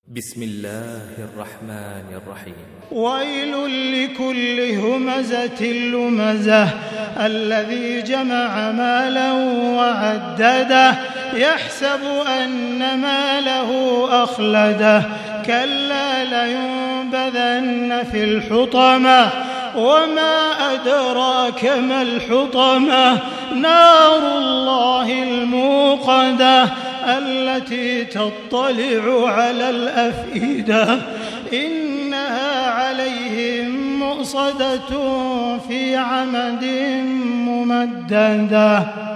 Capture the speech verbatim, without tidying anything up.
بسم الله الرحمن الرحيم. ويل لكل همزة لمزة الذي جمع مالا وعدده يحسب أن ماله أخلده كلا لينبذن في الحطمة وما أدراك ما الحطمة نار الله الموقدة التي تطلع على الأفئدة إنها عليهم مؤصدة في عمد ممددة.